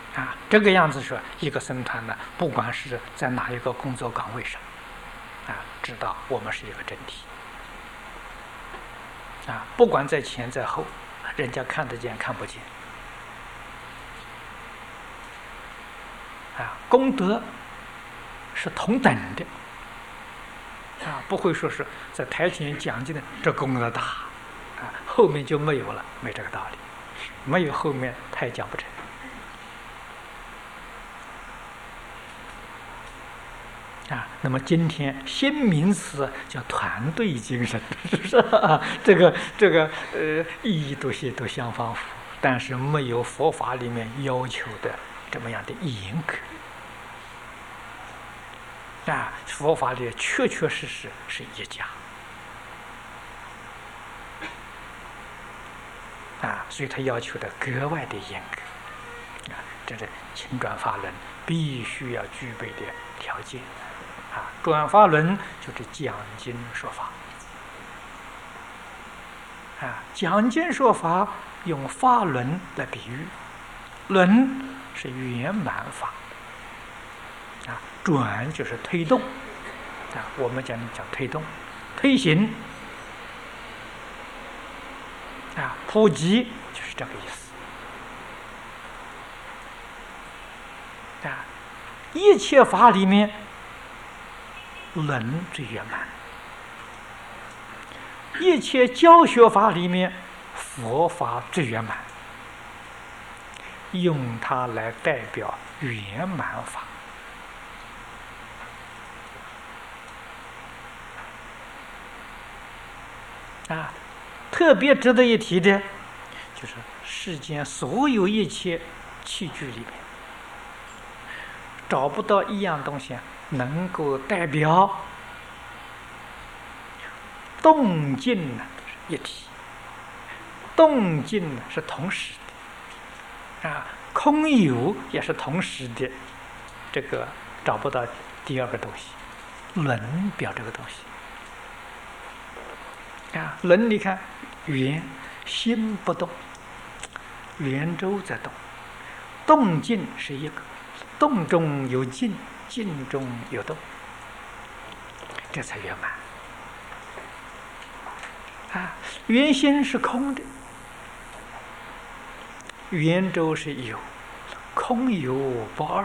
这个样子说，一个僧团呢，不管是在哪一个工作岗位上，知道我们是一个整体，不管在前在后，人家看得见看不见，功德是同等的，不会说是在台前讲经的这功德大，后面就没有了，没这个道理，没有后面他也讲不成。那么今天新名词叫团队精神，是不是这个意义都相仿佛，但是没有佛法里面要求的这么样的严格。佛法里确确实实是一家，所以他要求的格外的严格，这是请转法轮必须要具备的条件。转法轮就是讲经说法，讲经说法用法轮来比喻，轮是圆满法，转就是推动，我们讲推动、推行，普及就是这个意思，一切法里面轮最圆满，一切教学法里面佛法最圆满，用它来代表圆满法。特别值得一提的，就是世间所有一切器具里面，找不到一样东西能够代表动静一体，动静是同时的，空有也是同时的，这个找不到第二个东西，轮表这个东西。轮你看圆心不动，圆周在动，动静是一个，动中有静，静中有动，这才圆满。圆心是空的，圆周是有，空有不二。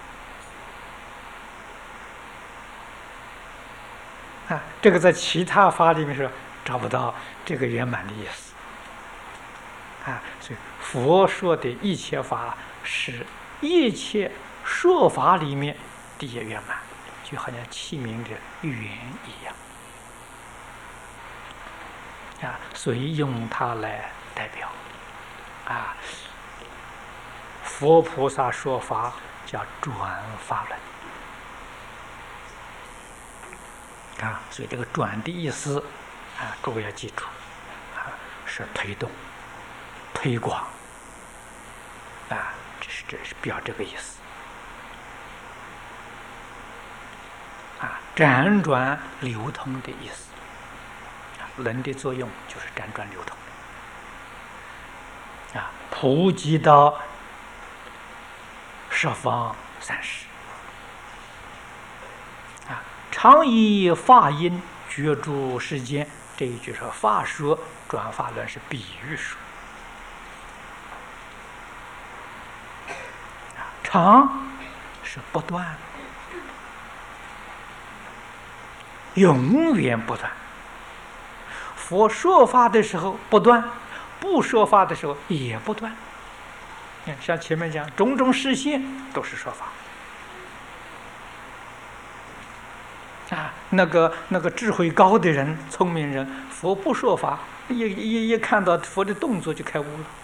这个在其他法里面说找不到这个圆满的意思。所以佛说的一切法是一切说法里面第一圆满，就好像器皿的圆一样。所以用它来代表。佛菩萨说法叫转法轮。所以这个转的意思诸位要记住，是推动、推广，这是表这个意思。辗转流通的意思，轮的作用就是辗转流通，普及到十方三世。常以法音觉诸世间，这一句说法说转法轮是比喻说。常是不断，永远不断。佛说法的时候不断，不说法的时候也不断。像前面讲种种实现都是说法。那个智慧高的人、聪明人，佛不说法，一看到佛的动作就开悟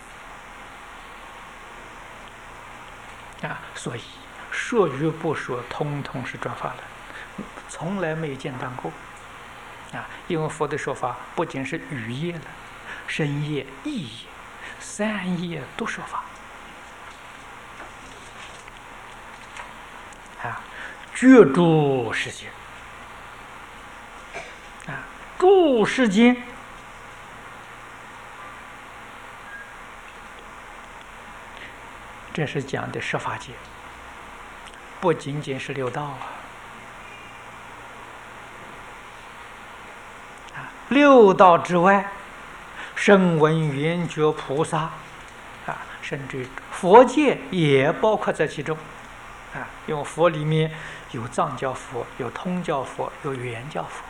了。所以说与不说，通通是转法轮，从来没有间断过。因为佛的说法不仅是语业了，身业、意业、三业都说法。觉诸世间。诸世间这是讲的十法界，不仅仅是六道六道之外，声闻缘觉菩萨甚至佛界也包括在其中因为佛里面有藏教佛，有通教佛，有圆教佛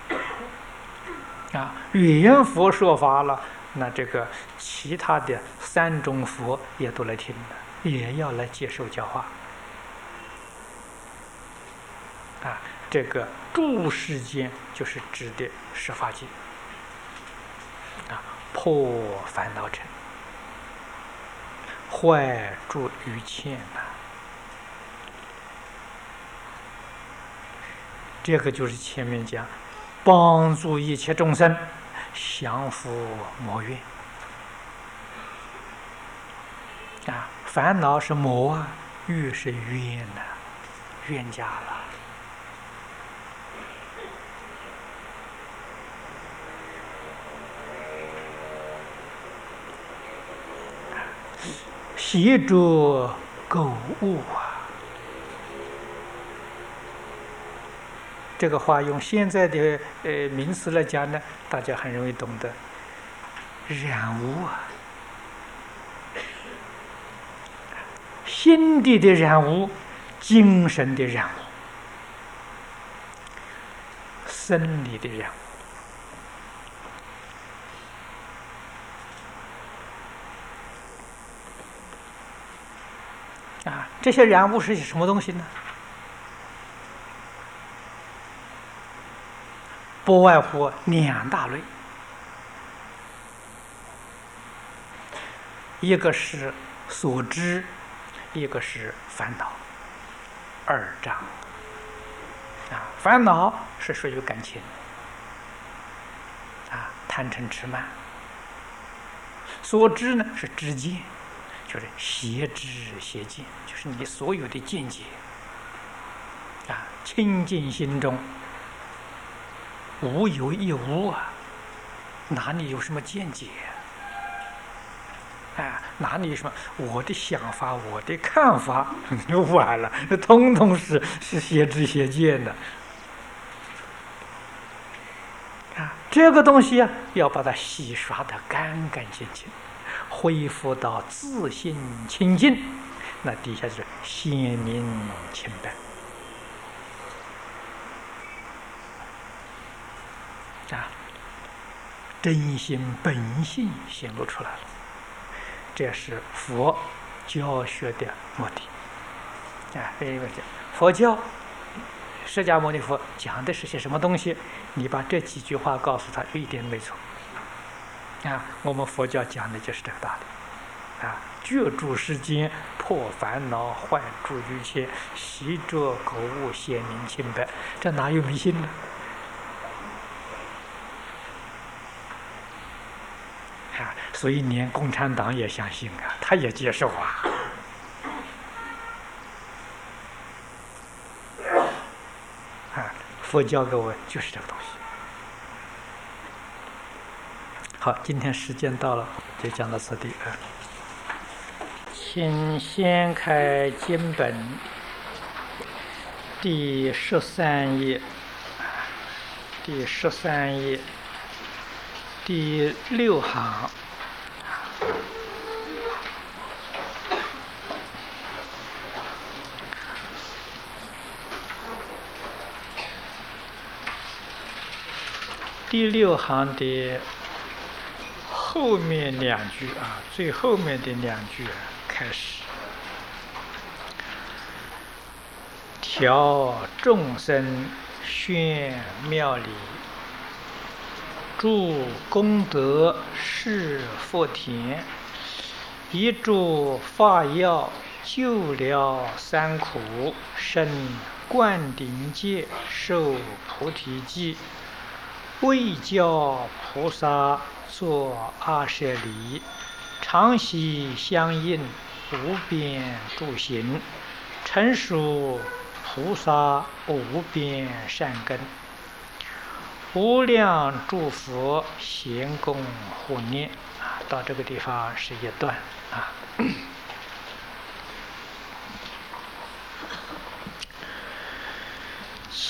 语言佛说法了，那这个其他的三种佛也都来听的，也要来接受教化这个诸世间就是指的十法界破烦恼尘，坏诸余欠这个就是前面讲帮助一切众生降伏魔怨烦恼是魔欲是冤冤家了。习着购物这个话用现在的名词来讲呢，大家很容易懂得。染污心地的染污，精神的染污，生理的染污这些染污是什么东西呢？不外乎两大类，一个是所知，一个是烦恼，二障烦恼是属于感情贪嗔痴慢，所知呢是知见，就是邪知邪见，就是你所有的见解清净心中无有一无哪里有什么见解哪里有什么我的想法我的看法就完了，那通通是邪知邪见的这个东西要把它洗刷得干干净净，恢复到自信清净，那底下是鲜明清白真心本性显露出来了，这是佛教学的目的佛教释迦牟尼佛讲的是些什么东西，你把这几句话告诉他一点没错我们佛教讲的就是这个道理觉诸世间，破烦恼，坏诸余欠，习着口悟，显明清白，这哪有迷信呢所以连共产党也相信他也接受佛教给我就是这个东西。好，今天时间到了，就讲到此地请掀开经本第13页，第13页第6行。第6行的后面两句最后面的两句开始，调众生宣妙理，助功德是福田，一助法要救了三苦，生灌顶界，受菩提记，为教菩萨作阿舍离，常习相应，无边诸行，成熟菩萨无边善根，无量诸佛咸供护念到这个地方是一段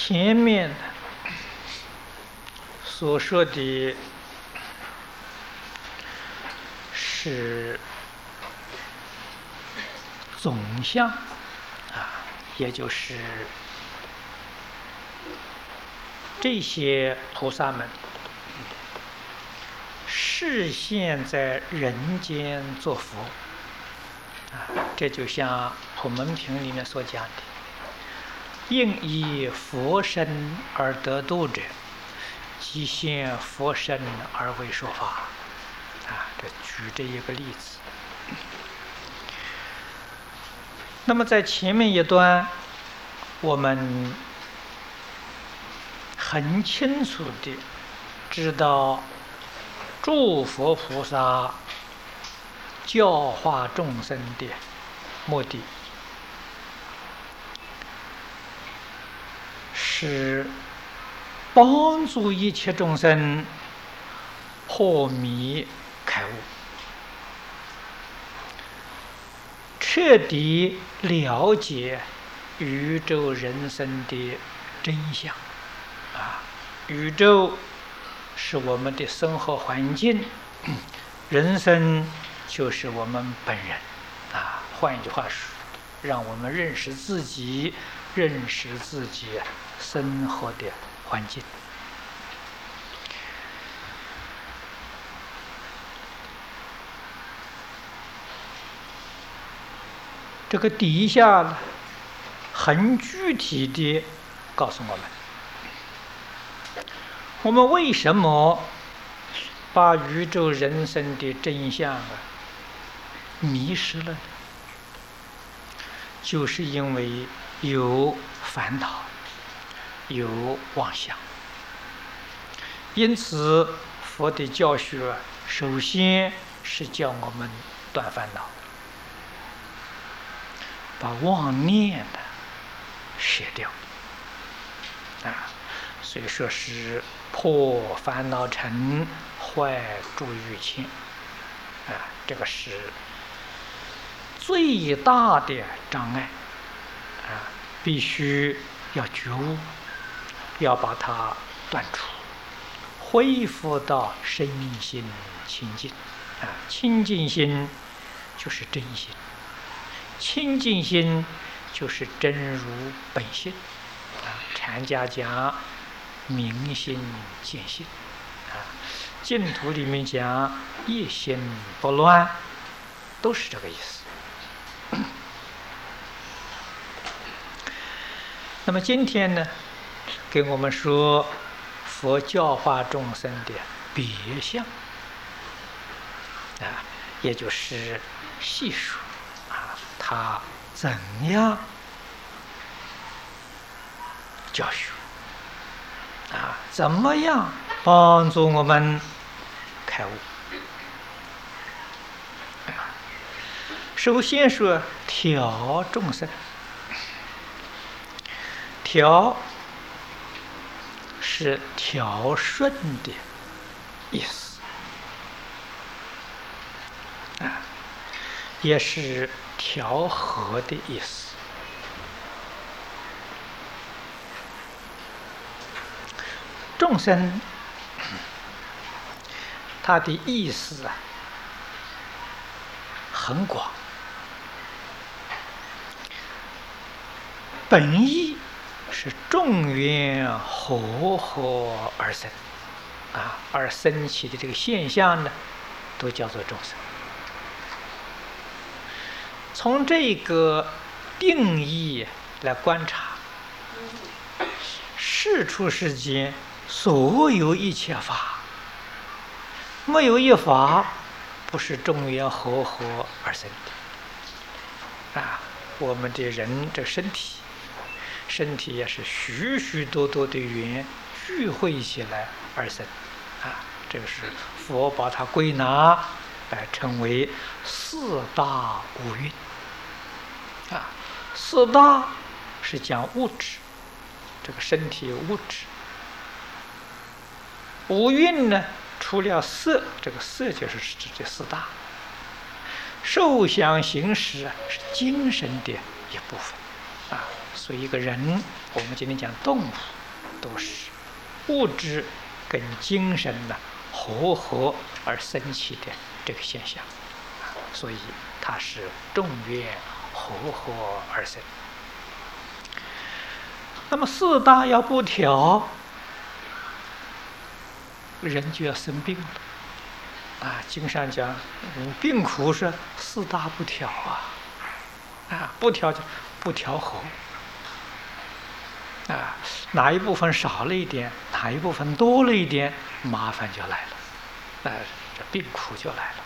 前面所说的是总相也就是这些菩萨们示现在人间做佛这就像普门品里面所讲的，应以佛身而得度者，即现佛身而为说法这举这一个例子。那么在前面一段我们很清楚地知道诸佛菩萨教化众生的目的是帮助一切众生破迷开悟，彻底了解宇宙人生的真相宇宙是我们的生活环境，人生就是我们本人换一句话说，让我们认识自己，认识自己生活的环境。这个底下呢，很具体的告诉我们为什么把宇宙人生的真相迷失了呢？就是因为有烦恼，有妄想。因此佛的教学首先是叫我们断烦恼，把妄念舍掉所以说是破烦恼尘，坏诸欲牵这个是最大的障碍必须要觉悟，要把它断除，恢复到身心清净清净心就是真心，清净心就是真如本性禅家讲明心见性净土里面讲一心不乱，都是这个意思。那么今天呢，给我们说佛教化众生的别相也就是细说他怎样教学怎么样帮助我们开悟。首先说调众生，调是调顺的意思也是调和的意思。众生它的意思很广，本意是众缘和合而生而生起的这个现象呢，都叫做众生。从这个定义来观察，世出世间所有一切法，没有一法不是众缘和合而生的我们的人这身体也是许许多多的缘聚会起来而生这个是佛把它归纳称为四大五蕴四大是讲物质，这个身体有物质。五蕴呢，除了色，这个色就是指这四大。受想行识是精神的一部分所以一个人，我们今天讲动物，都是物质跟精神的合而生起的这个现象，所以它是众缘合而生。那么四大要不调，人就要生病了。经上讲，病苦是四大不调不调就不调和哪一部分少了一点，哪一部分多了一点，麻烦就来了，这病苦就来了。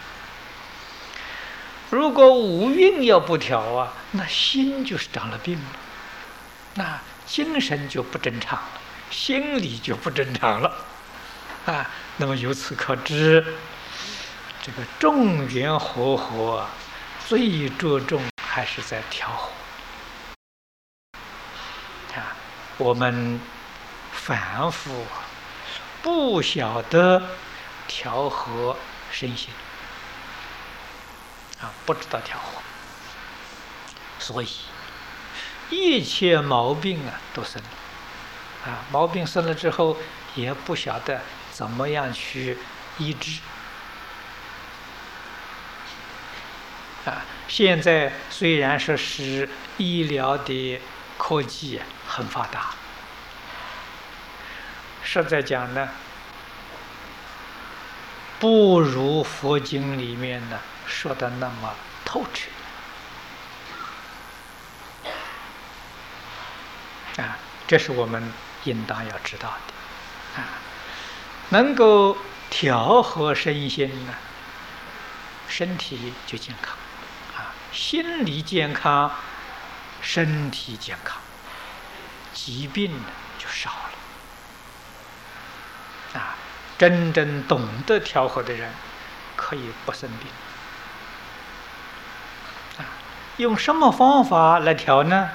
如果五蕴要不调那心就是长了病了，那精神就不正常了，心理就不正常了那么由此可知，这个众缘和最着重还是在调和我们反复不晓得调和身心不知道调和，所以一切毛病都生了毛病生了之后，也不晓得怎么样去医治现在虽然说是医疗的科技很发达，实在讲呢，不如佛经里面呢说的那么透彻这是我们应当要知道的能够调和身心呢，身体就健康心理健康，身体健康，疾病就少了真正懂得调和的人可以不生病用什么方法来调呢？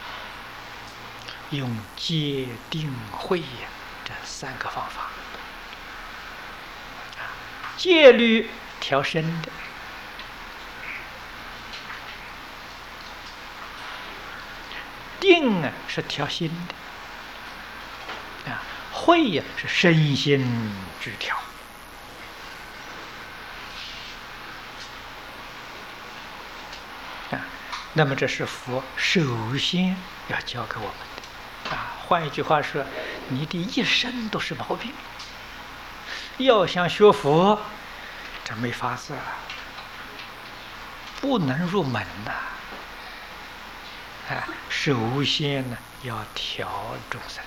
用戒定慧这三个方法戒律调身的，定是调心的慧是身心俱调那么这是佛首先要教给我们的换一句话说，你的一生都是毛病，要想学佛，这没法子不能入门首先呢要调众生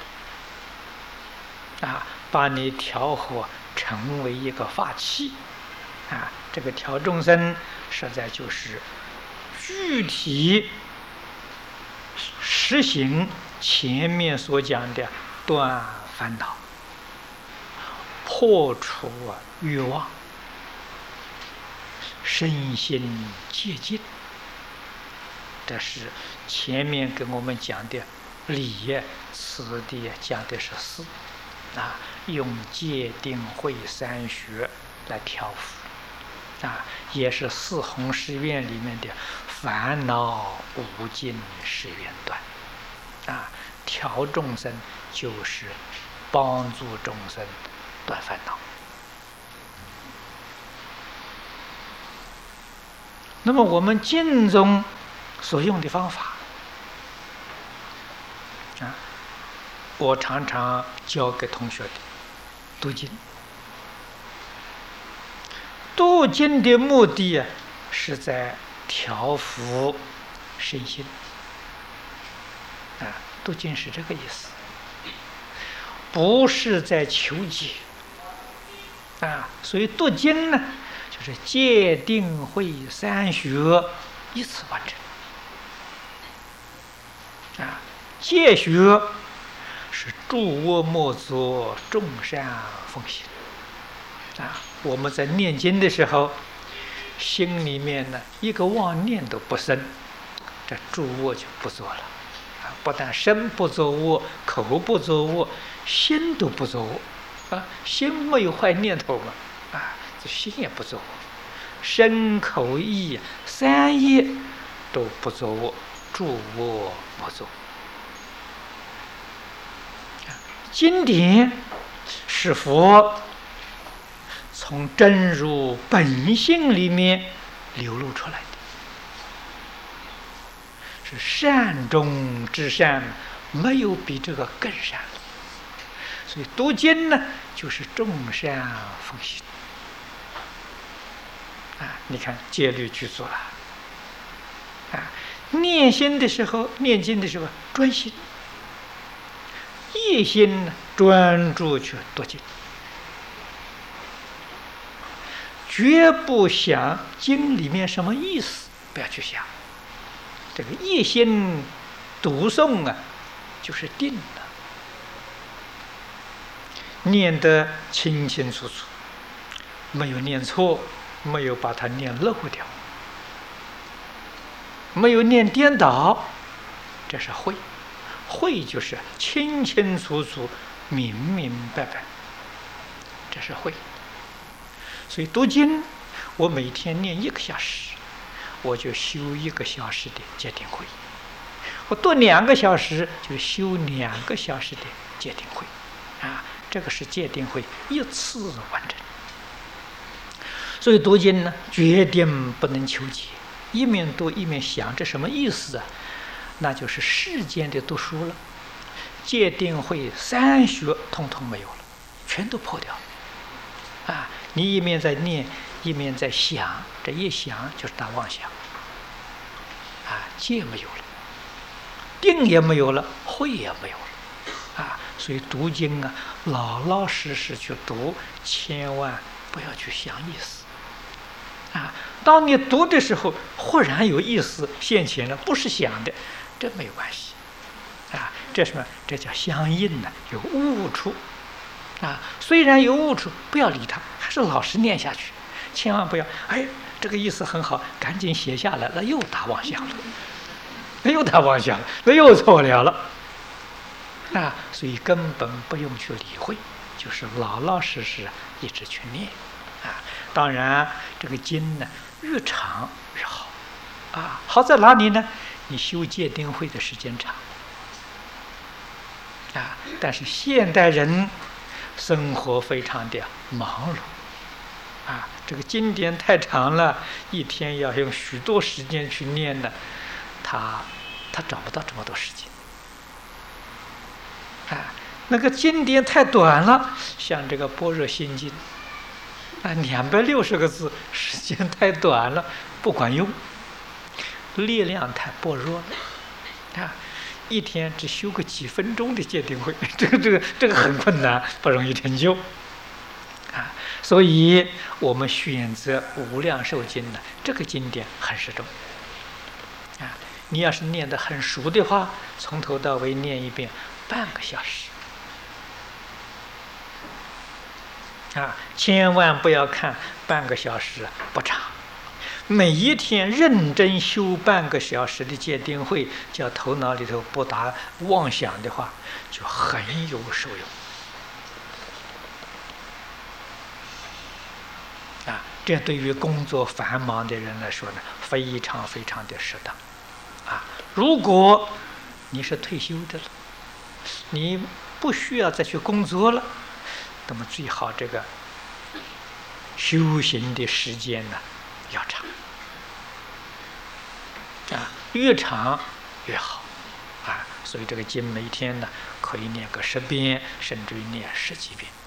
把你调和成为一个法器这个调众生实在就是具体实行前面所讲的断烦恼、破除欲望、身心戒净，这是前面跟我们讲的理，此地讲的是事用戒定慧三学来调伏也是四弘誓愿里面的烦恼无尽誓愿断调众生就是帮助众生断烦恼。那么我们经中所用的方法我常常教给同学的读经。读经的目的是在调伏身心读经是这个意思，不是在求解所以读经呢，就是戒定慧三学一次完成戒学是诸恶莫作，众善奉行我们在念经的时候，心里面呢一个妄念都不生，这诸恶就不做了不但身不作恶，口不作恶，心都不作恶心没有坏念头嘛这心也不作恶，身口意三业都不作恶诸我不作。经典是佛从真如本性里面流露出来的，是善中之善，没有比这个更善了。所以读经呢，就是众善奉行。你看戒律具足了。念经的时候专心，一心专注去读经，绝不想经里面什么意思，不要去想。这个一心读诵就是定了，念得清清楚楚，没有念错，没有把它念漏掉，没有念颠倒，这是慧。慧就是清清楚楚、明明白白，这是慧。所以读经，我每天念1个小时，我就修1个小时的戒定慧；我读2个小时，就修2个小时的戒定慧。这个是戒定慧一次完成。所以读经呢，决定不能求解，一面读一面想，这什么意思啊？那就是世间的读书了，戒定慧3学统统没有了，全都破掉了。你一面在念，一面在想，这一想就是大妄想。戒没有了，定也没有了，慧也没有了。所以读经老老实实去读，千万不要去想意思。当你读的时候，忽然有意思现前了，不是想的，这没有关系。这什么？这叫相应有误处。虽然有误处，不要理它，还是老实念下去。千万不要，这个意思很好，赶紧写下来，那又打妄想了，那又错了。所以根本不用去理会，就是老老实实一直去念。当然，这个经呢，越长越好。好在哪里呢？你修戒定慧的时间长。但是现代人生活非常的忙碌。这个经典太长了，一天要用许多时间去念呢，他找不到这么多时间。那个经典太短了，像这个《般若心经》，260个字，时间太短了，不管用，力量太薄弱了。一天只修个几分钟的戒定慧，这个很困难，不容易成就。所以我们选择无量寿经呢，这个经典很适中。你要是念得很熟的话，从头到尾念一遍，半个小时。千万不要看半个小时不长，每一天认真修半个小时的戒定慧，叫头脑里头不打妄想的话，就很有受用。这对于工作繁忙的人来说呢，非常非常的适当。如果你是退休的了，你不需要再去工作了，那么最好这个修行的时间呢要长。越长越好。所以这个经每天呢可以念个10遍，甚至于念10几遍。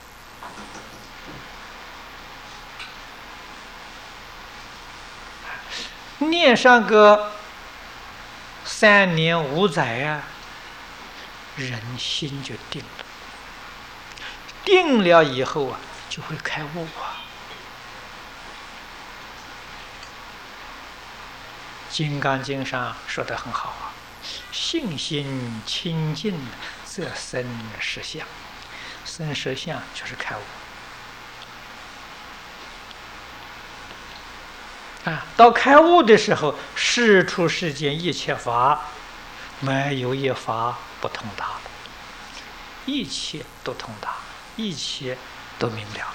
念上个3年5载人心就定了。定了以后就会开悟。金刚经上说得很好信心清净，则生实相。生实相就是开悟。到开悟的时候，世出世间一切法，没有一法不通达了，一切都通达，一切都明了了。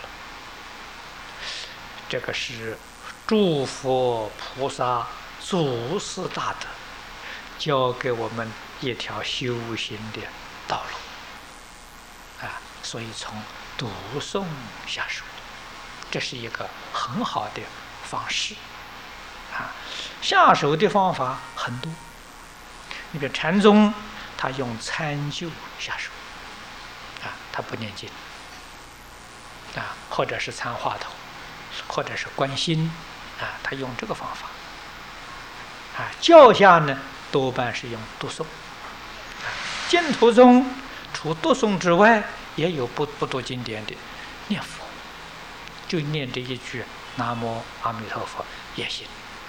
这个是诸佛菩萨祖师大德教给我们一条修行的道路所以从读诵下手，这是一个很好的方式下手的方法很多。你比如禅宗，他用参究下手他不念经或者是参话头，或者是观心他用这个方法教下呢多半是用读诵净土宗除读诵之外，也有不读经典的念佛，就念这一句南无阿弥陀佛也行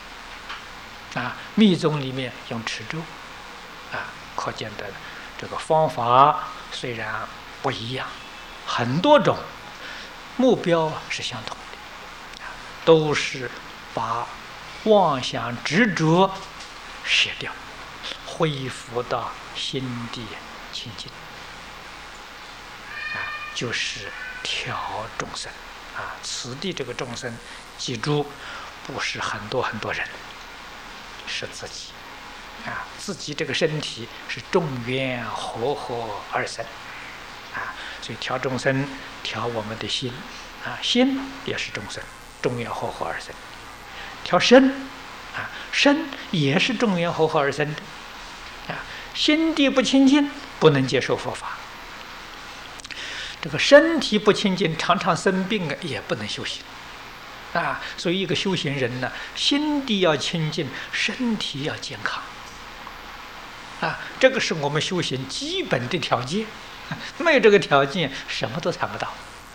密宗里面用持咒可见的这个方法虽然不一样，很多种，目标是相同的都是把妄想执着舍掉，恢复到心地清净就是调众生此地这个众生记住，不是很多很多人，是自己自己这个身体是众缘和合而生所以调众生，调我们的心心也是众生，众缘和合而生。调身身也是众缘和合而生的心地不清净，不能接受佛法。这个身体不清净，常常生病也不能修行所以一个修行人呢，心地要清净，身体要健康这个是我们修行基本的条件没有这个条件，什么都谈不到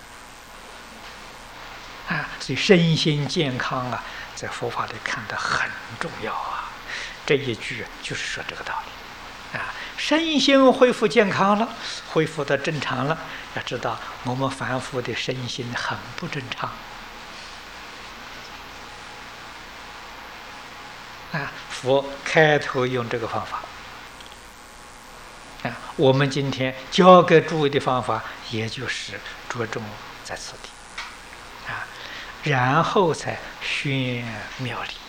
所以身心健康在佛法里看得很重要这一句就是说这个道理身心恢复健康了，恢复的正常了，要知道我们凡夫的身心很不正常佛开头用这个方法我们今天教给诸位的方法，也就是着重在此地然后才宣妙理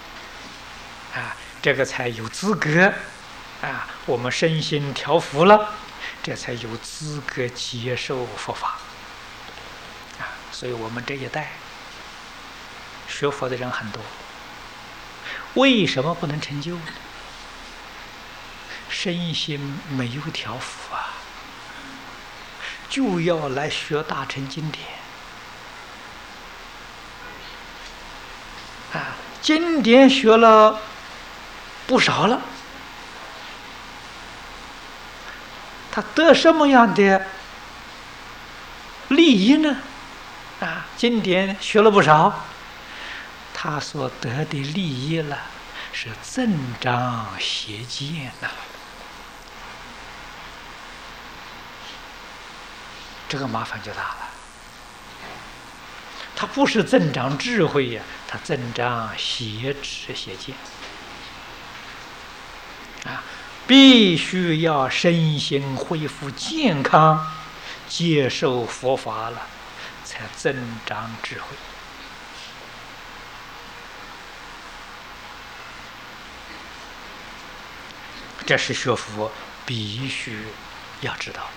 这个才有资格我们身心调伏了，这才有资格接受佛法所以我们这一代学佛的人很多，为什么不能成就呢？身心没有调伏就要来学大乘经典经典学了不少了，他得什么样的利益呢？经典学了不少，他所得的利益了是增长邪见这个麻烦就大了。它不是增长智慧它增长邪知邪见必须要身心恢复健康，接受佛法了，才增长智慧。这是学佛必须要知道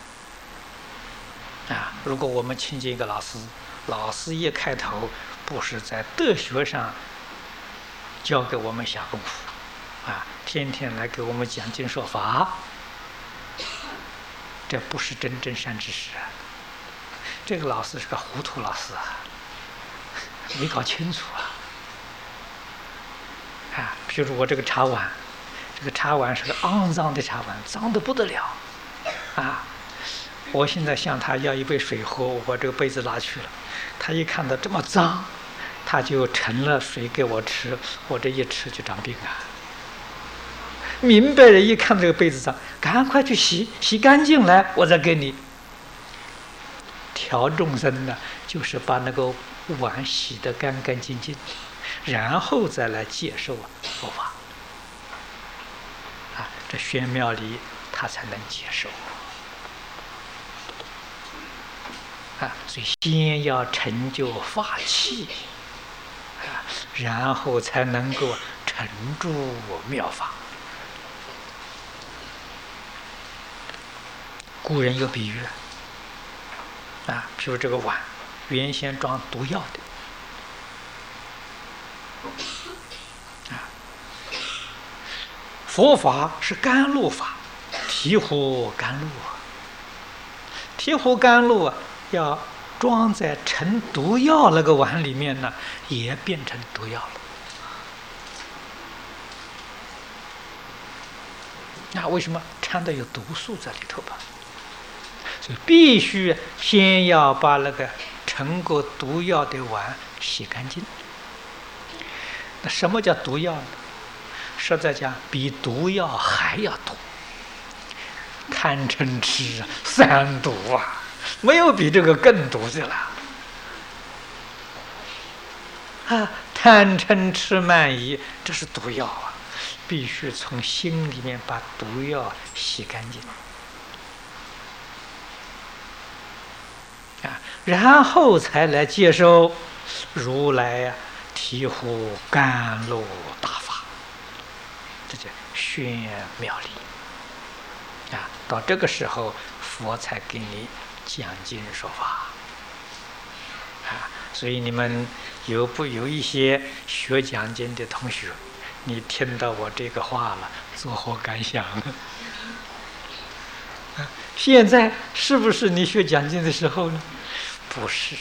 如果我们亲近一个老师，老师一开头不是在德学上教给我们下功夫天天来给我们讲经说法，这不是真正善知识这个老师是个糊涂老师没搞清楚譬如我这个茶碗，这个茶碗是个肮脏的茶碗，脏得不得了我现在向他要一杯水喝，我把这个杯子拿去了，他一看到这么脏，他就盛了水给我吃，我这一吃就长病明白人一看这个杯子脏，赶快去洗干净来，我再给你。调众生呢，就是把那个碗洗得干干净净，然后再来接受佛法这玄妙理他才能接受所以先要成就法器然后才能够成住妙法， 古人有比喻譬如这个碗，原先装毒药的佛法是甘露法，醍醐甘露醍醐甘露要装在盛毒药那个碗里面呢，也变成毒药了。那为什么掺的有毒素在里头吧？所以必须先要把那个盛过毒药的碗洗干净。那什么叫毒药呢？实在讲，比毒药还要毒。贪嗔痴三毒没有比这个更毒的了。贪嗔痴慢疑，这是毒药必须从心里面把毒药洗干净然后才来接受如来醍醐甘露大法，这叫宣妙理到这个时候，佛才给你讲经说法所以你们有一些学讲经的同学，你听到我这个话了，作何感想？现在是不是你学讲经的时候呢？不是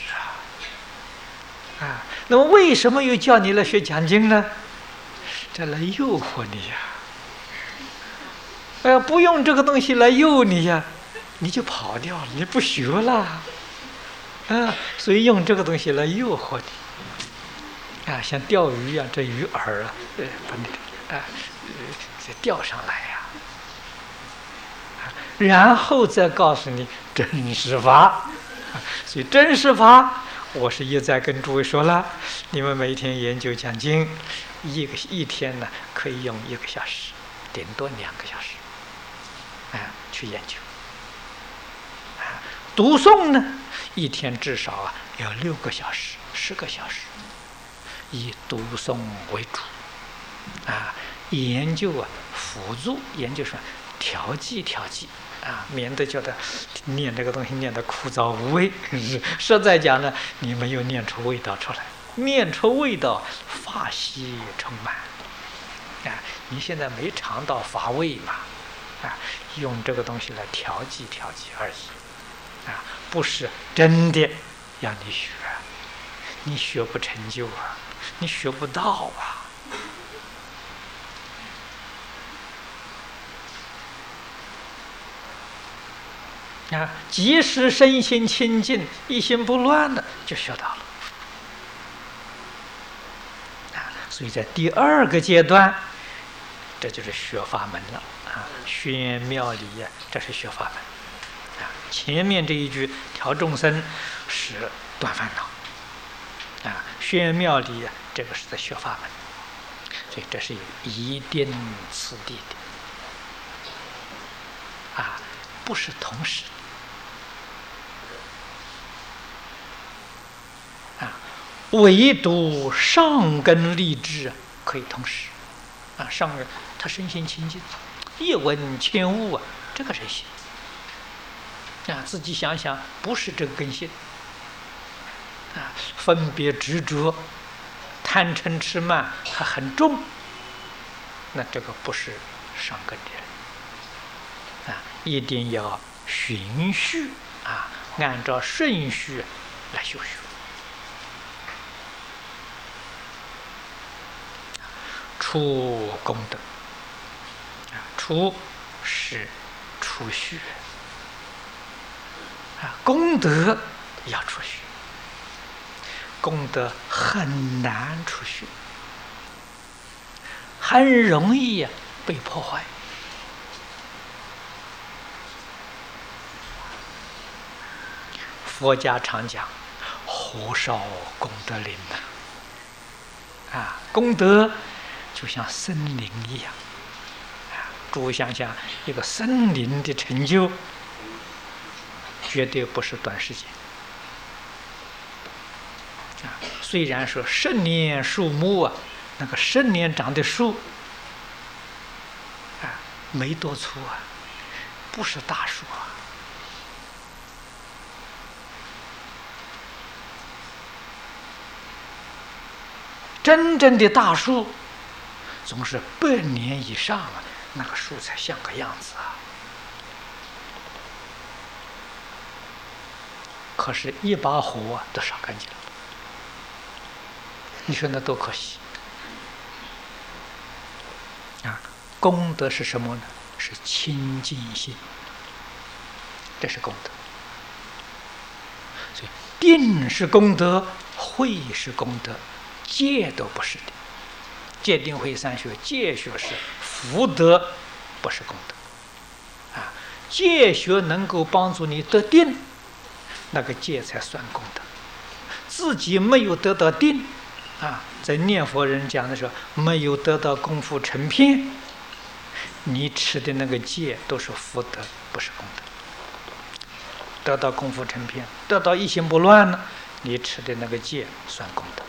那么为什么又叫你来学讲经呢？这来诱惑你不用这个东西来诱你你就跑掉了，你不学了所以用这个东西来诱惑你像钓鱼这鱼饵把你钓上来然后再告诉你真实法所以真实法，我是一再跟诸位说了，你们每天研究讲经，一天呢可以用1个小时，顶多2个小时去研究读诵呢，一天至少要6个小时、10个小时，以读诵为主研究辅助研究上调剂免得叫他念这个东西念得枯燥无味实在讲呢，你没有念出味道出来，念出味道法喜充满你现在没尝到法味嘛用这个东西来调剂而已不是真的让你学，你学不成就你学不到即使身心清净，一心不乱的，就学到了所以在第2个阶段，这就是学法门了宣妙理这是学法门前面这一句调众生是断烦恼宣妙理这个是在学法门，所以这是有一定次第的不是同时唯独上根立志可以同时上根他身心清净，一闻千悟这个人行自己想想，不是这个根性分别执着贪嗔痴慢还很重，那这个不是上根的人一定要循序按照顺序来修学出功德出是储蓄功德要储蓄，功德很难储蓄，很容易被破坏佛家常讲火烧功德林功德就像森林一样诸位想想，一个森林的成就绝对不是短时间虽然说10年树木那个10年长的树没多粗不是大树真正的大树总是100年以上了，那个树才像个样子啊。可是，一把火都烧干净了，你说那多可惜啊！功德是什么呢？是清净心，这是功德。所以，定是功德，慧是功德，戒都不是的。戒定慧三学，戒学是福德，不是功德啊。戒学能够帮助你得定，那个戒才算功德。自己没有得到定啊，在念佛人讲的时候，没有得到功夫成片，你持的那个戒都是福德，不是功德。得到功夫成片，得到一心不乱呢，你持的那个戒算功德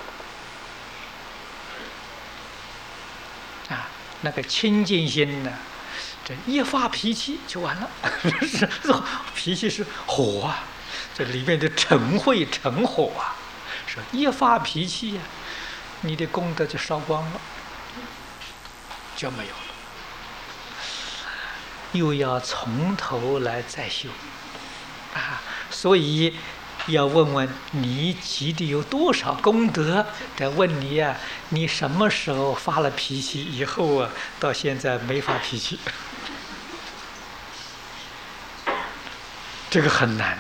啊。那个清净心呢，这一发脾气就完了脾气是火啊，这里面的尘秽尘火啊，是一发脾气呀，你的功德就烧光了，就没有了，又要从头来再修啊。所以要问问你积的有多少功德，得问你呀，你什么时候发了脾气以后啊，到现在没发脾气，这个很难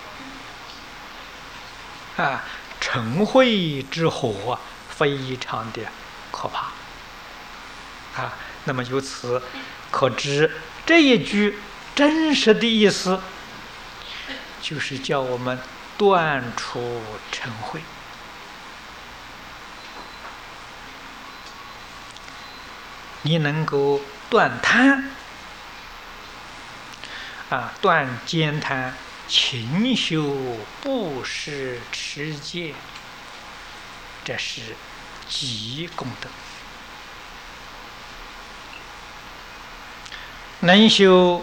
的啊。尘秽之火非常的可怕啊。那么由此可知，这一句真实的意思就是叫我们断除尘秽。你能够断贪啊，断慳贪，勤修布施持戒，这是极功德。能修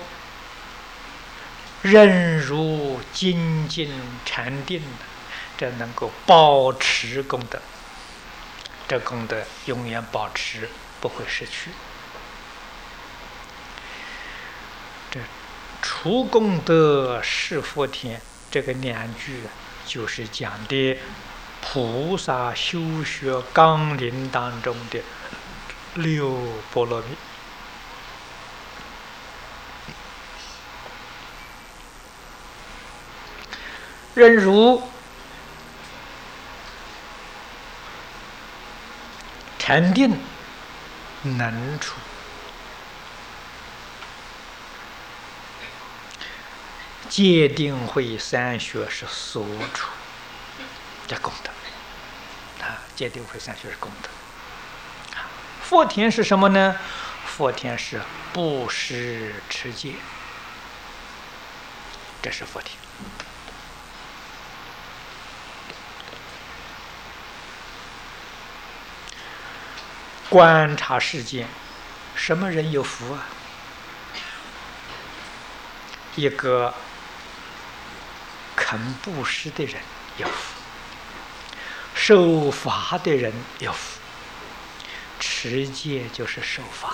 忍辱精进禅定，这能够保持功德，这功德永远保持，不会失去。这除功德是福田，这个2句就是讲的菩萨修学纲领当中的6波罗蜜。忍辱、禅定、能处，戒定慧三学是所处，这功德啊！戒定慧三学是功德。福田是什么呢？福田是布施持戒，这是福田。观察世间，什么人有福啊？一个肯布施的人有福，受罚的人有福。持戒就是受罚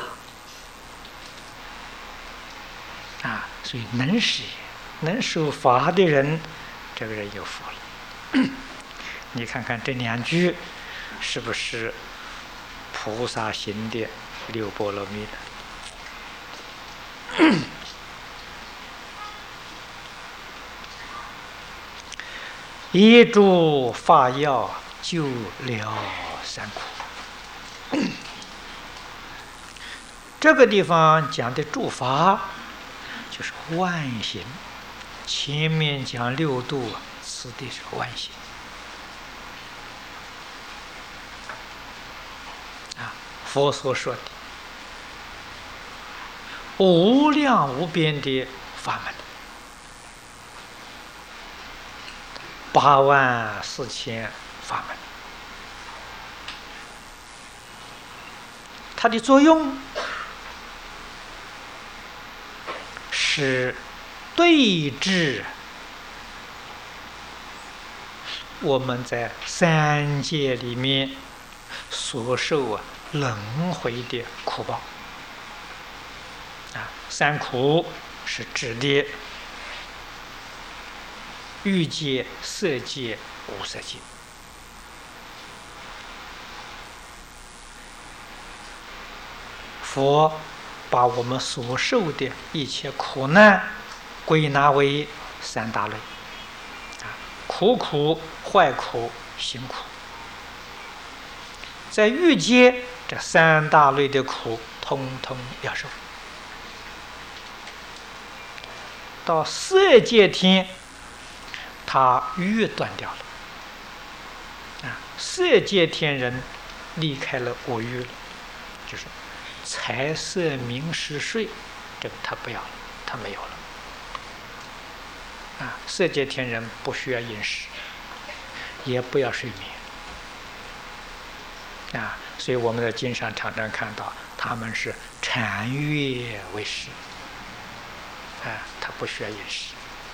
啊，所以能持能受罚的人，这个人有福了。你看看这2句是不是菩萨行的6波罗蜜的？一诸法要救了3苦。这个地方讲的诸法就是万行，前面讲6度，此地是万行。佛所说的无量无边的法门，84000法门，它的作用是对治我们在3界里面所所受轮回的苦报。三苦是指的欲界、色界、无色界。佛把我们所受的一切苦难归纳为三大类：苦苦、坏苦、行苦。在欲界，这三大类的苦通通要受。到色界天，他欲断掉了。色界天人离开了我欲了，就是财色名食睡，这个他不要了，他没有了。色界天人不需要饮食，也不要睡眠。所以我们在经上常常看到，他们是禅悦为食。他不需要饮食。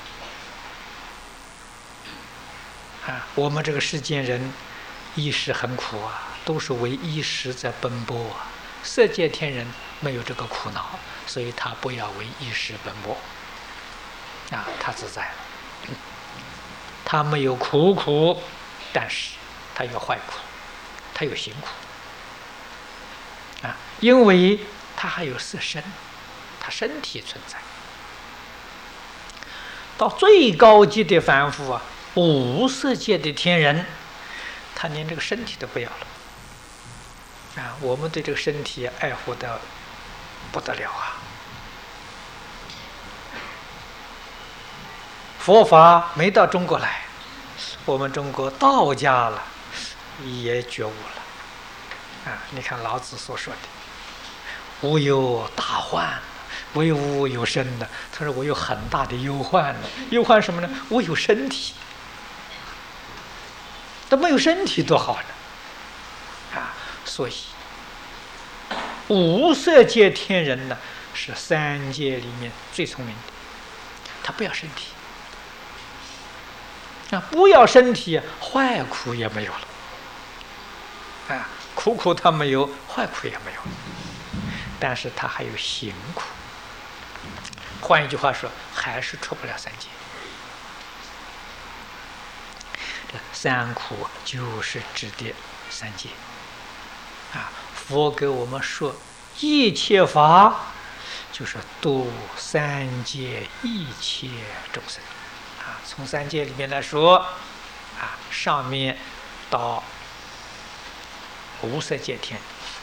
我们这个世间人衣食很苦都是为衣食在奔波色界天人没有这个苦恼，所以他不要为衣食奔波。他自在了。他没有苦，但是他有坏苦，他有行苦。因为他还有色身，他身体存在。到最高级的凡夫无色界的天人，他连这个身体都不要了。我们对这个身体爱护的不得了佛法没到中国来，我们中国道家了也觉悟了。你看老子所说的“吾有大患，唯吾有身”的，他说我有很大的忧患呢。忧患什么呢？我有身体，他没有身体多好呢。所以无色界天人呢，是三界里面最聪明的，他不要身体。不要身体，坏苦也没有了。苦他没有，坏苦也没有，但是他还有行苦。换一句话说，还是出不了三界。这三苦就是指的三界。佛给我们说一切法，就是度三界一切众生。从三界里面来说，上面到无色界天，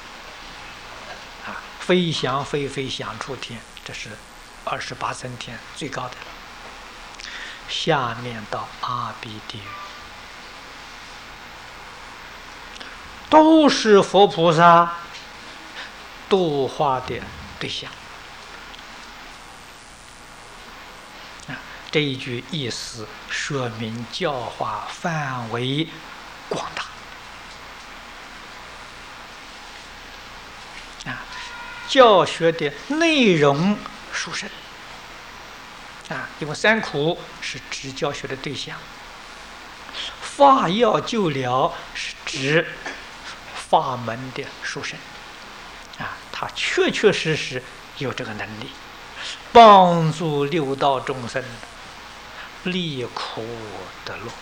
非想非非想处天，这是28层天最高的了。下面到阿鼻地狱，都是佛菩萨度化的对象。这一句意思说明教化范围广大。教学的内容殊胜。因为三苦是指教学的对象，法要救了是指法门的殊胜。他确确实实有这个能力，帮助六道众生离苦得乐。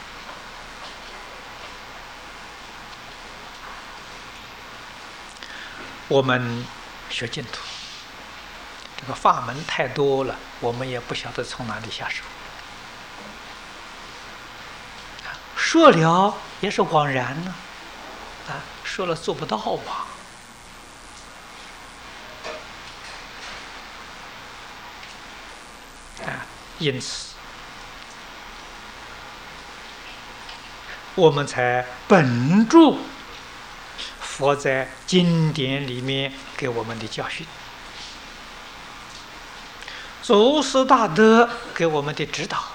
我们学净土，这个法门太多了，我们也不晓得从哪里下手。说了也是枉然呢，说了做不到因此我们才本住佛在经典里面给我们的教训，祖师大德给我们的指导，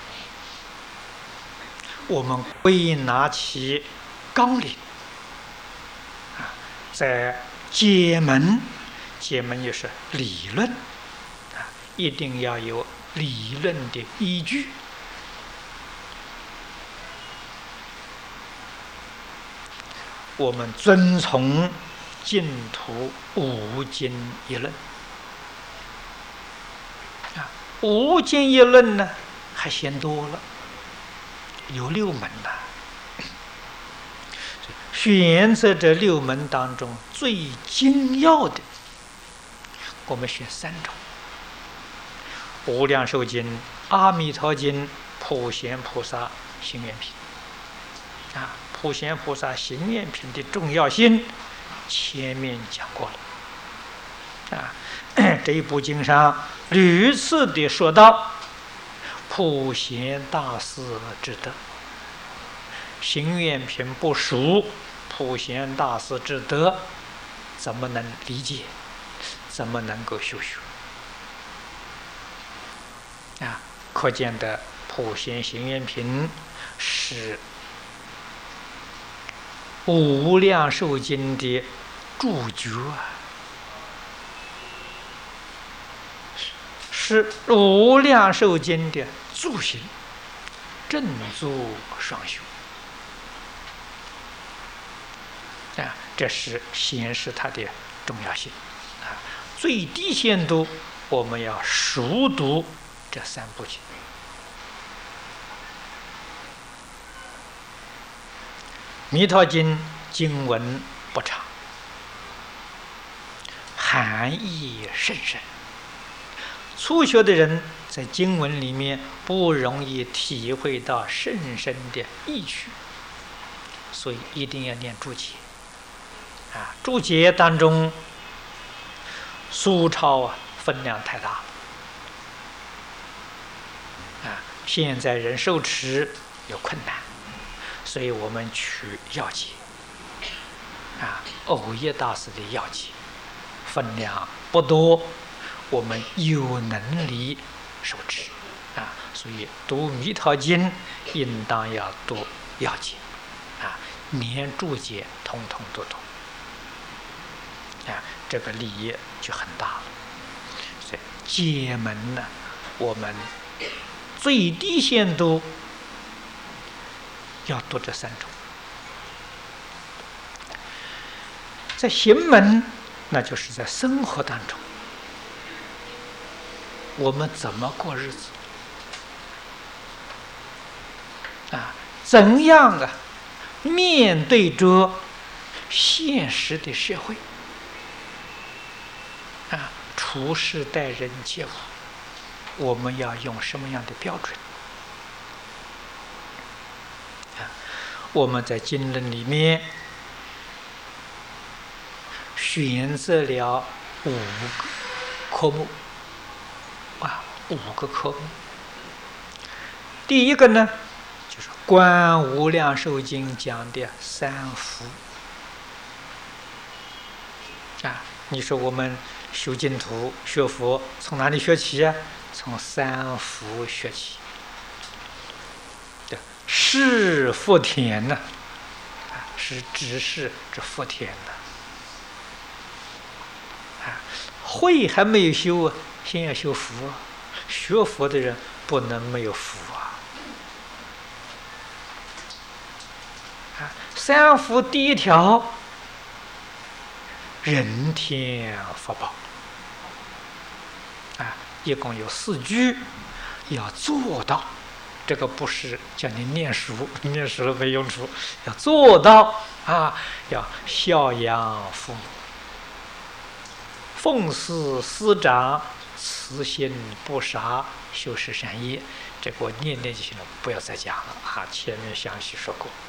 我们归纳起纲领，在解门，解门也是理论，一定要有理论的依据。 我们遵从净土五经一论啊。五经一论呢，还嫌多了，有6门呐。选择这6门当中最精要的，我们选3种：无量寿经、阿弥陀经、普贤菩萨行愿品。啊，普贤菩萨行愿品的重要性，前面讲过了。啊，这一部经上屡次的说到普贤大士之德，行愿品不熟普贤大士之德，怎么能理解？怎么能够修学？啊，可见的普贤行愿品是无量寿经的注脚啊，是无量寿经的助行，正助双修啊，这是显示它的重要性啊。最低限度，我们要熟读这3部经。弥陀经经文不长，含义甚深。初学的人在经文里面不容易体会到甚深的意趣，所以一定要念注解。啊，注解当中疏钞啊分量太大了。啊，现在人受持有困难，所以我们取要解。啊，藕益大师的要解分量不多，我们有能力受持啊，所以读弥陀经应当要读要解啊，连注解统统都读啊，这个利益就很大了。所以解门呢，我们最低限度要读这3种。在行门，那就是在生活当中，我们怎么过日子啊？怎样啊面对着现实的社会啊，处事待人接物，我们要用什么样的标准啊？我们在经论里面选择了5个科目啊，5个科目。第一个呢，就是《观无量寿经》讲的3福啊。你说我们修净土、学佛，从哪里学起啊？从3福学起。是福田呢，是指示这福田的。慧还没有修啊，先要修福啊。学佛的人不能没有福啊。3福第一条，人天福报啊，一共有4句，要做到。这个不是叫你念书，念书了没用处，要做到啊，要孝养父母，奉事师长，慈心不杀，修持善业。这个我念就行了，不要再讲了啊，前面详细说过。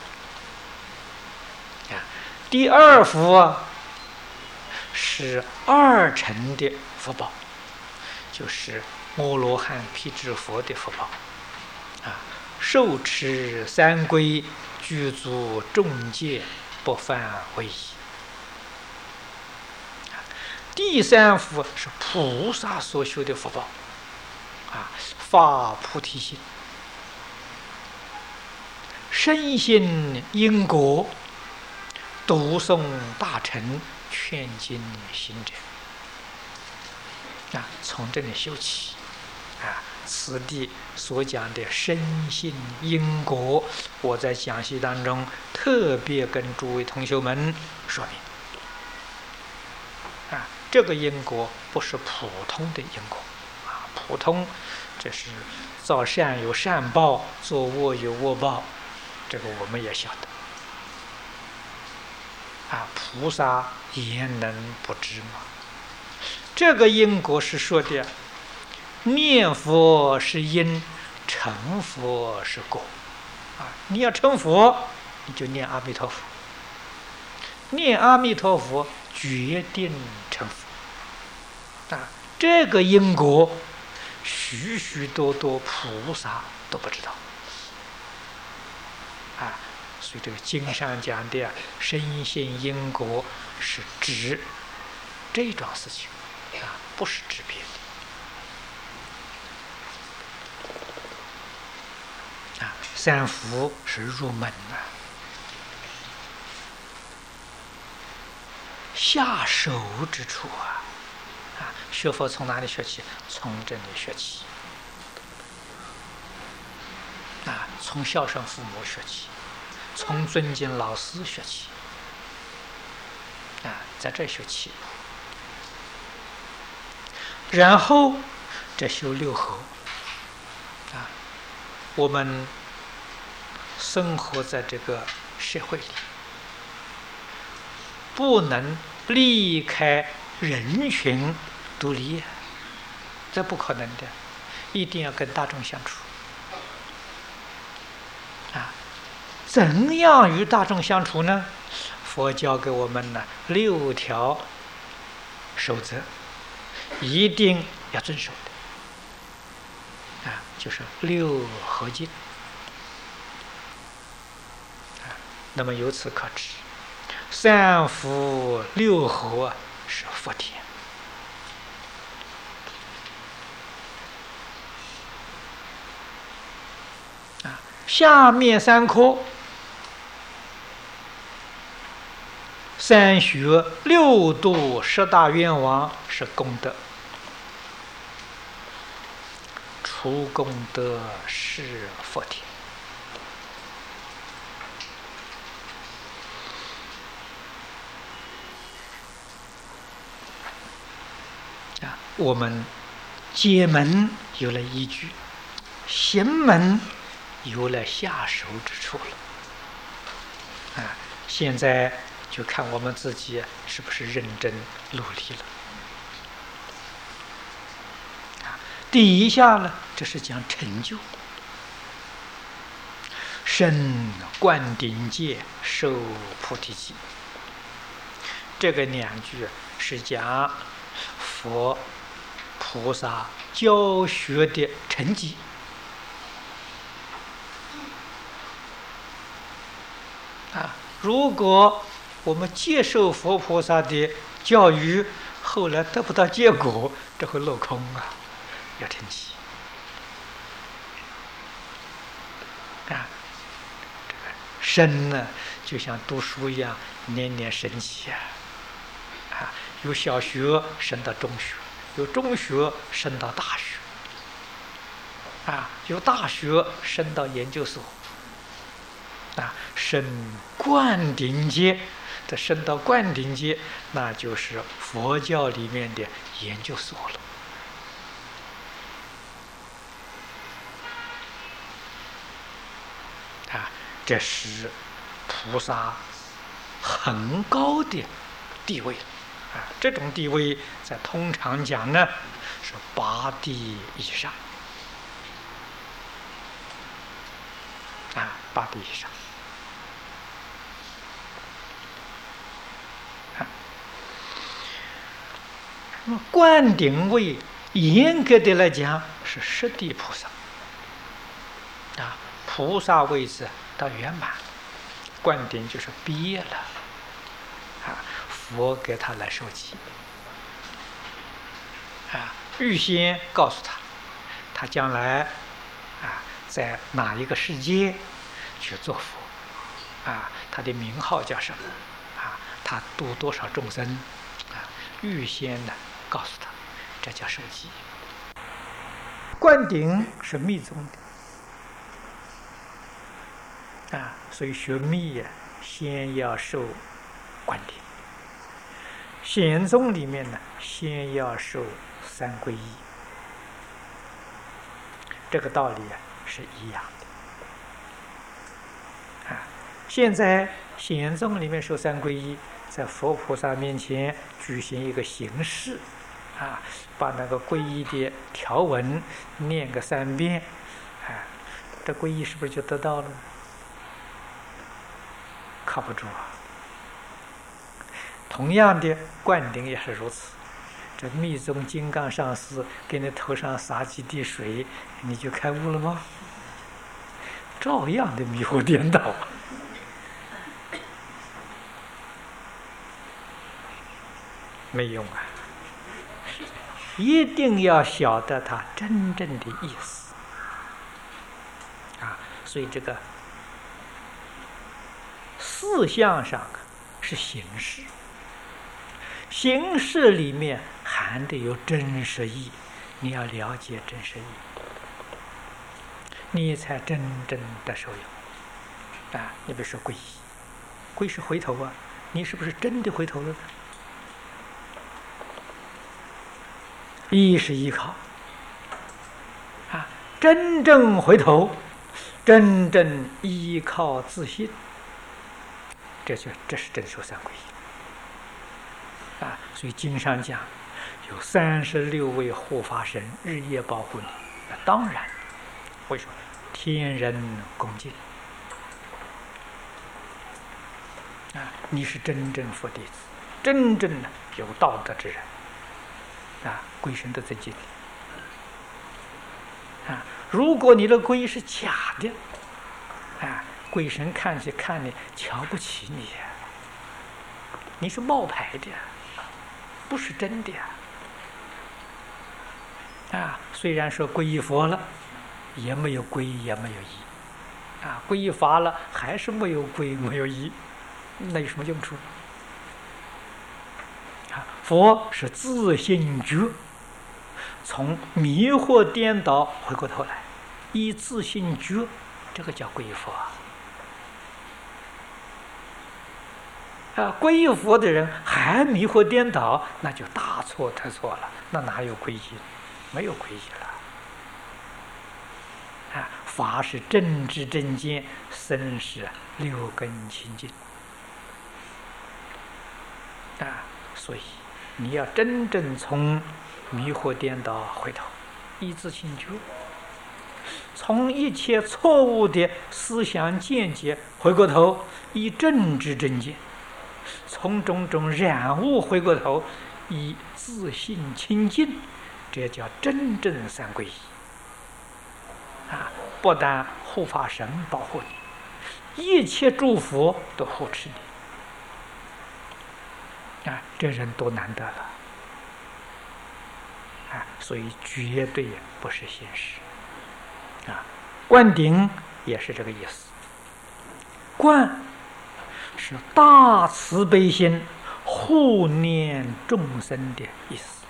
啊，第2福啊，是2乘的福报，就是阿罗汉辟支佛的福报啊，受持3归，具足众戒，不犯违仪。第3福是菩萨所修的福报啊，发菩提心，深信因果，读诵大乘，劝进行者啊，从这里修起啊， 此地所讲的深信因果，我在讲习当中特别跟诸位同学们说明。这个因果不是普通的因果，普通这是造善有善报，做恶有恶报，这个我们也晓得。菩萨焉能不知吗？这个因果是说的，念佛是因，成佛是果。你要成佛，你就念阿弥陀佛，念阿弥陀佛决定成佛。这个因果，许许多多菩萨都不知道。所以这个经上讲的深信因果，是指这桩事情，不是指别的。三福是入门下手之处学佛从哪里学起？从这里学起。从孝顺父母学起，从尊敬老师学起。在这学起，然后再修六合。我们生活在这个社会里，不能离开人群独立，这不可能的，一定要跟大众相处。怎样与大众相处呢？佛教给我们呢6条守则，一定要遵守的。就是六合敬。那么由此可知，三福六合是福田。下面3科，三学6度10大愿望是功德，除功德是福田。我们解门有了依据，行门有了下手之处了。现在就看我们自己是不是认真努力了。第一下呢，这是讲成就，身灌顶戒，受菩提记。这个2句是讲佛菩萨教学的成绩。如果我们接受佛菩萨的教育，后来得不到结果，这会落空要成绩。这个升呢，就像读书一样，年年升起由小学升到中学，由中学升到大学，由大学升到研究所。升灌顶戒，这升到灌顶戒，那就是佛教里面的研究所了。这是菩萨很高的地位这种地位在通常讲呢是8地以上8地以上。灌顶位严格的来讲是10地菩萨菩萨位置到圆满，灌顶就是毕业了佛给他来授记预先告诉他将来在哪一个世界去做佛他的名号叫什么他度多少众生预先呢告诉他，这叫授记。 灌顶是密宗的所以学密呀，先要受灌顶。显宗里面呢，先要受三皈依，这个道理是一样的现在显宗里面受三皈依，在佛菩萨面前举行一个形式把那个皈依的条文念个3遍这皈依是不是就得到了？靠不住同样的，灌顶也是如此。这密宗金刚上师给你头上洒几滴水，你就开悟了吗？照样的迷惑颠倒没用一定要晓得它真正的意思所以这个四项上是形式，形式里面含的有真实义，你要了解真实义，你才真正的受用你比如说皈依，皈是回头你是不是真的回头了呢？依是依靠真正回头，真正依靠自信，这是真受三皈依所以经上讲有36位护法神日夜保护你，当然为什么？天人恭敬你是真正佛弟子，真正的有道德之人鬼神都在这里如果你的皈是假的鬼神看你瞧不起你，你是冒牌的，不是真的虽然说皈依佛了，也没有皈也没有依皈依法了，还是没有皈没有依，那有什么用处？佛是自性觉，从迷惑颠倒回过头来，依自性觉，这个叫皈依佛皈依佛的人还迷惑颠倒，那就大错特错了，那哪有皈依？没有皈依了法是正知正见，僧是6根清净所以你要真正从迷惑颠倒回头，依自性觉，从一切错误的思想见解回过头，依正知正见，从种种染污回过头，以自性清净，这叫真正三皈依不但护法神保护你，一切诸佛都护持你这人多难得了所以绝对不是现实灌顶也是这个意思。灌是大慈悲心护念众生的意思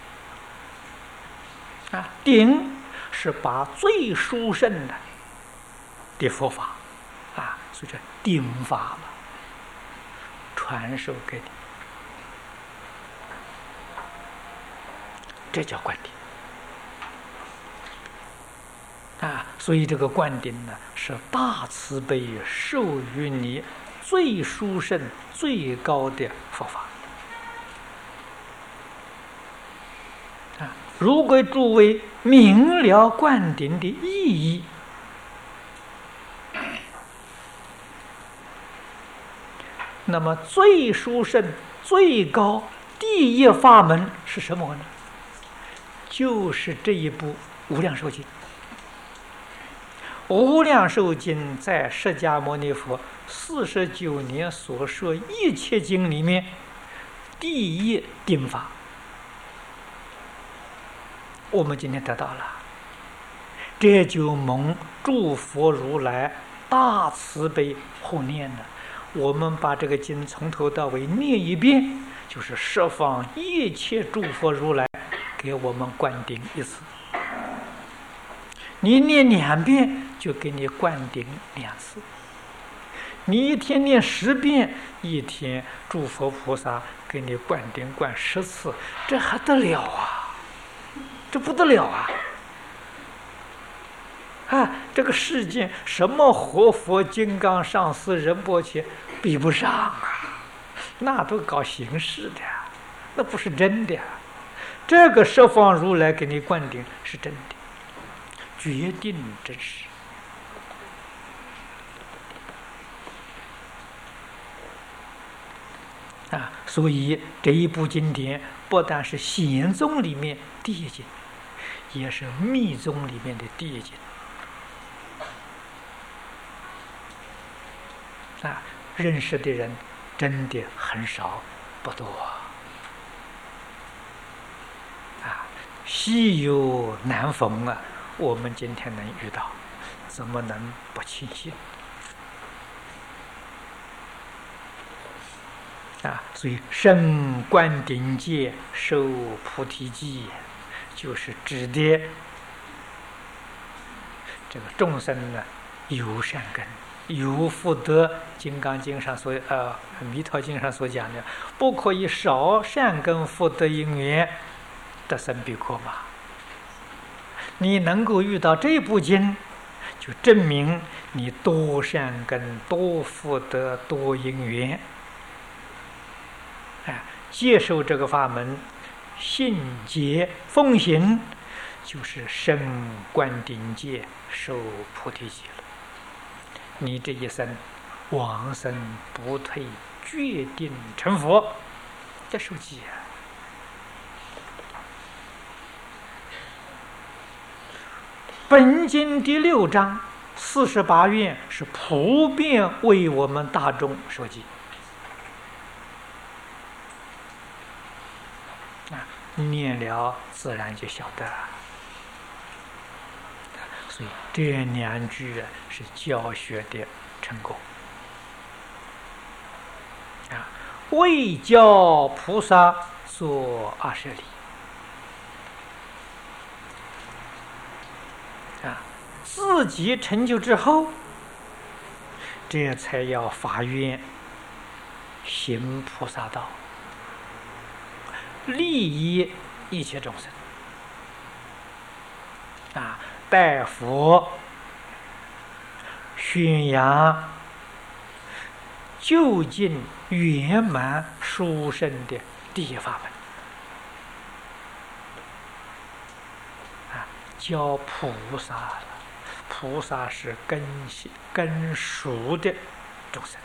顶是把最殊胜的佛法所以叫顶法了，传授给你，这叫灌顶所以这个灌顶呢，是大慈悲授予你最殊胜最高的佛法如果诸位明了灌顶的意义，那么最殊胜最高第一法门是什么呢？就是这一部《无量寿经》。《无量寿经》在释迦牟尼佛49年所说一切经里面，第一顶法，我们今天得到了，这就蒙诸佛如来大慈悲护念了。我们把这个经从头到尾念一遍，就是十方一切诸佛如来给我们灌顶一次你念2遍就给你灌顶2次，你一天念10遍，一天诸佛菩萨给你灌顶灌10次，这还得了啊？这不得了啊！啊，这个世界什么活佛、金刚上师、仁波切比不上啊？那都搞形式的，那不是真的。这个十方如来给你灌顶是真的，决定真实。啊，所以这一部经典不但是显宗里面第一经，也是密宗里面的第一经。啊，认识的人真的很少，不多。啊，稀有难逢啊！我们今天能遇到，怎么能不庆幸？啊，所以升观顶戒，受菩提记，就是指的这个众生呢有善根。有福德，《金刚经》上所弥陀经上所讲的，不可以少善根福德因缘得生彼国嘛。你能够遇到这部经，就证明你多善根、多福德、多因缘。接受这个法门，信解奉行，就是升观顶戒，受菩提记了。你这一生往生不退，决定成佛，这受记啊！本经第6章48愿是普遍为我们大众受记啊，念了自然就晓得。所以这2句是教学的成功啊！为教菩萨做20礼啊，自己成就之后，这才要发愿行菩萨道，利益一切众生啊！拜佛宣扬究竟圆满殊胜的第一法门啊，教菩萨了。菩萨是根熟的众生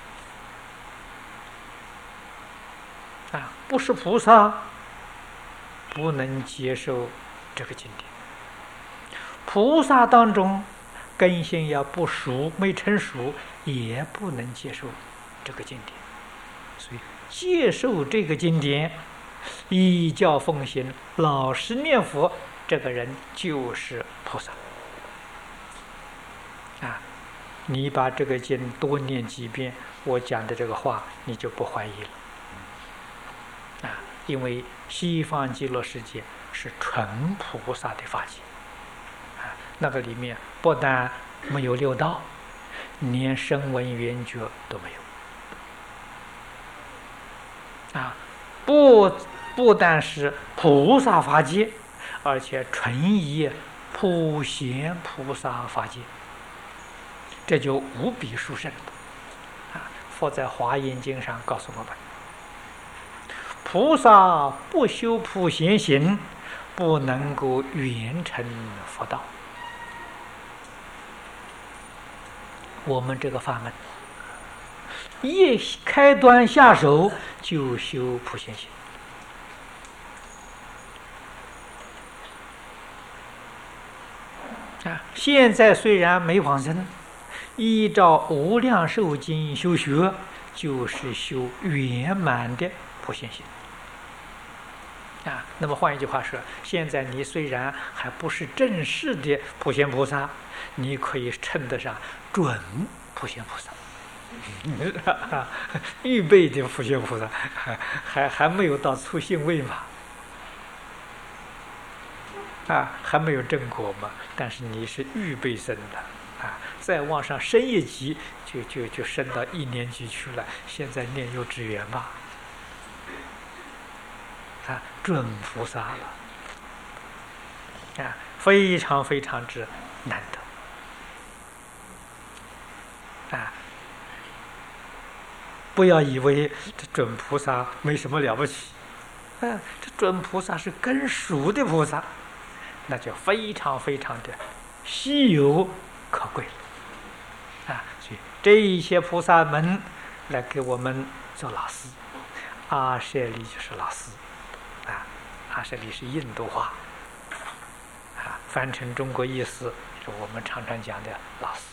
啊，不是菩萨不能接受这个经典。菩萨当中根性要不熟，没成熟，也不能接受这个经典。所以接受这个经典，依教奉行，老实念佛，这个人就是菩萨啊！你把这个经多念几遍，我讲的这个话你就不怀疑了啊！因为西方极乐世界是纯菩萨的法界。那个里面不但没有6道，连声闻缘觉都没有啊！不但是菩萨法界，而且纯以普贤菩萨法界，这就无比殊胜啊！佛在华严经上告诉我们，菩萨不修普贤行，不能够圆成佛道。我们这个法门，一开端下手就修普贤行啊！现在虽然没往生，依照无量寿经修学，就是修圆满的普贤行啊。那么换一句话说，现在你虽然还不是正式的普贤菩萨，你可以称得上准普贤菩萨，预备的普贤菩萨，还没有到初信位嘛。 还没有正果嘛，但是你是预备生的再往上升一级，就升到1年级去了。现在念幼稚园吧，准菩萨了非常非常之难得不要以为这准菩萨没什么了不起这准菩萨是根熟的菩萨，那就非常非常的稀有可贵所以这一些菩萨们来给我们做老师，阿舍利就是老师阿舍利是印度话翻成中国意思就我们常常讲的老师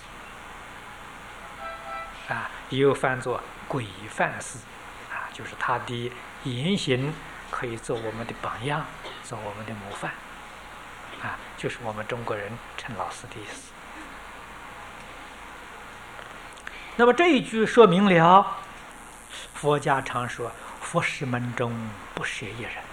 又翻作规范师就是他的言行可以做我们的榜样，做我们的模范就是我们中国人称老师的意思。那么这一句说明了佛家常说佛事门中不舍一人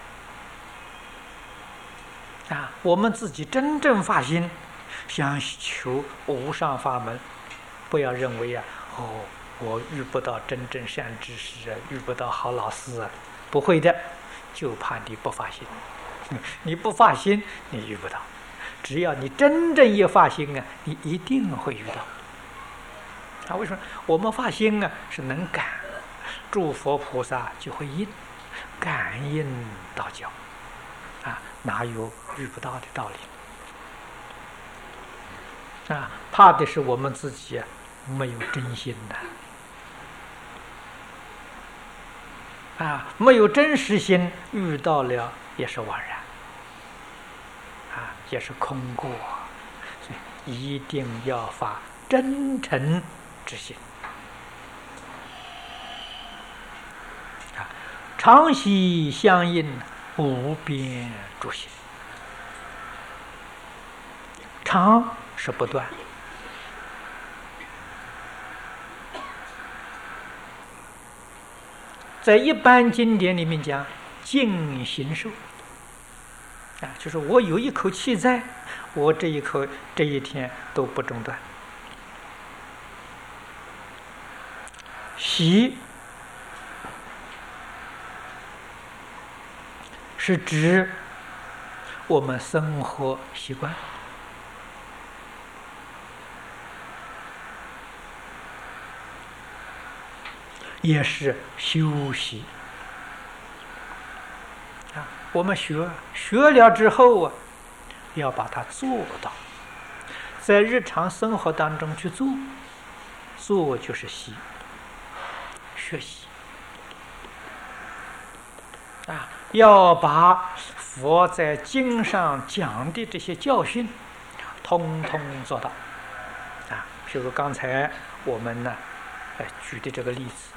我们自己真正发心想求无上法门，不要认为我遇不到真正善知识遇不到好老师不会的，就怕你不发心你不发心你遇不到，只要你真正一发心你一定会遇到为什么？我们发心是能感，诸佛菩萨就会应，感应道交哪有遇不到的道理怕的是我们自己没有真心没有真实心，遇到了也是枉然也是空过，所以一定要发真诚之心常喜相应，无边诸行。常是不断，在一般经典里面讲尽形寿就是我有一口气在，我这一天都不中断。习是指我们生活习惯，也是修习我们学了之后要把它做到，在日常生活当中去做就是习，学习要把佛在经上讲的这些教训通通做到比如刚才我们举的这个例子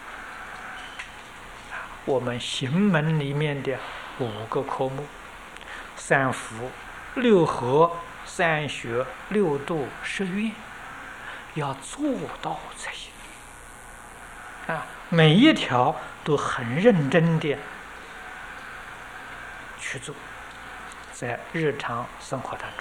我们行门里面的5个科目，3福、6和、3学、6度、10愿，要做到才行每一条都很认真的去做，在日常生活当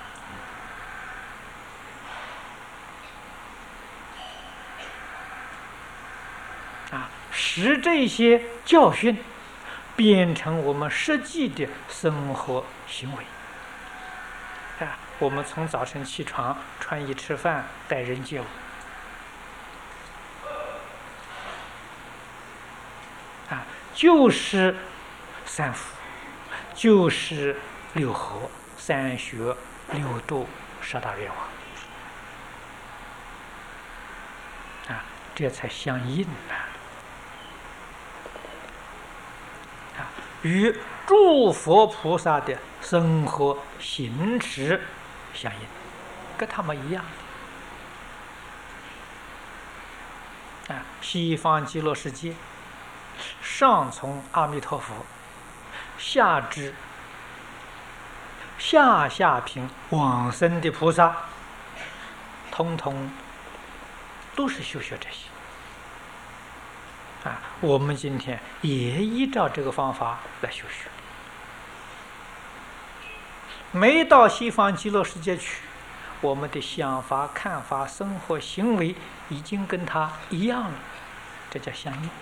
中使这些教训变成我们实际的生活行为我们从早晨起床、穿衣吃饭、待人接物就是3福，就是6和、3学、6度、10大愿望这才相应与诸佛菩萨的生活行持相应，跟他们一样西方极乐世界上从阿弥陀佛，下至下品往生的菩萨，通通都是修学这些我们今天也依照这个方法来修学没到西方极乐世界去，我们的想法、看法、生活、行为已经跟他一样了，这叫相应。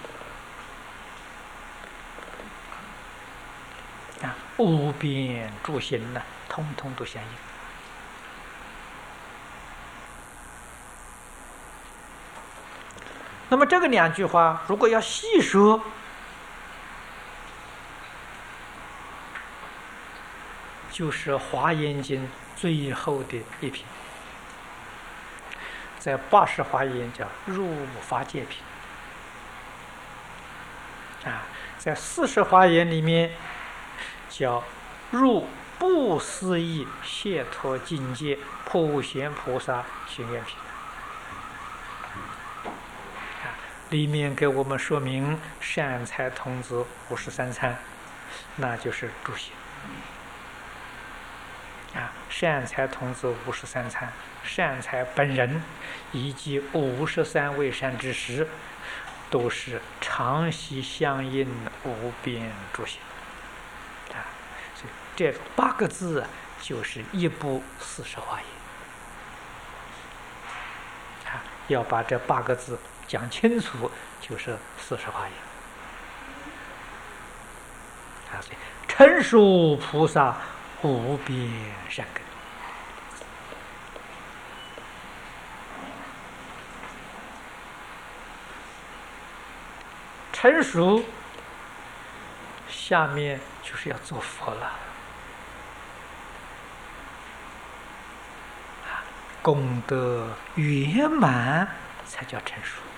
无边诸行呢，通通都相应。那么这个两句话，如果要细说，就是《华严经》最后的一品，在80华严叫入法界品，在40华严里面叫入不思议解脱境界普贤菩萨行愿品，里面给我们说明善财童子53参，那就是诸行。善财童子53参，善财本人以及53位善知识，都是常习相应无边诸行。所以这8个字就是一部40华严。要把这8个字讲清楚，就是40华严。所以成熟菩萨无边善根。成熟，下面就是要做佛了。功德圆满才叫成熟。